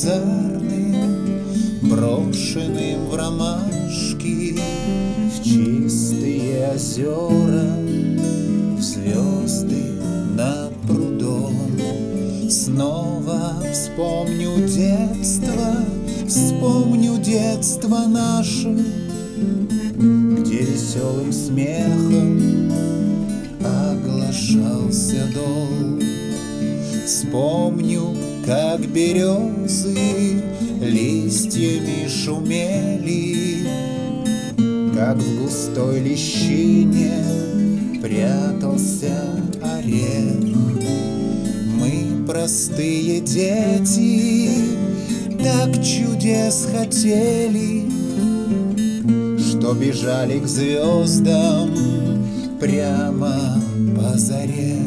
лучезарным, брошенным в ромашки, в чистые озера, в звезды над прудом. Снова вспомню детство наше, где веселым смехом оглашался дол. Вспомню, как березы листьями шумели, как в густой лещине прятался орех. Мы, простые дети, так чудес хотели, что бежали к звездам прямо по заре.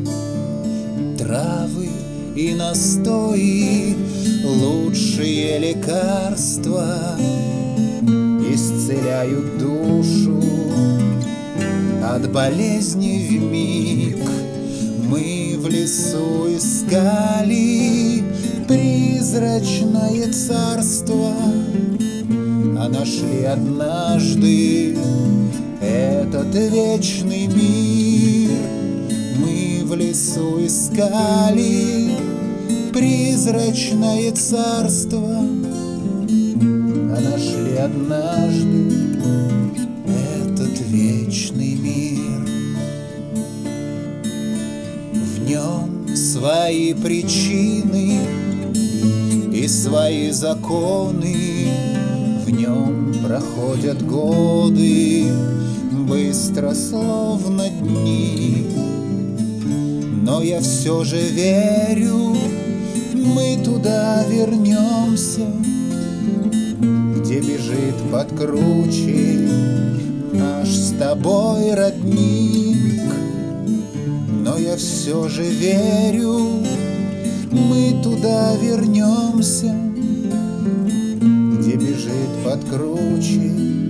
Травы и настои — лучшие лекарства, исцеляют душу от болезни вмиг. Мы в лесу искали призрачное царство, а нашли однажды этот вечный мир. Мы в лесу искали призрачное царство, а нашли однажды этот вечный мир. В нем свои причины и свои законы, в нем проходят годы быстро, словно дни. Но я все же верю, мы туда вернемся, где бежит под кручей наш с тобой родник. Но я все же верю, мы туда вернемся, где бежит под кручей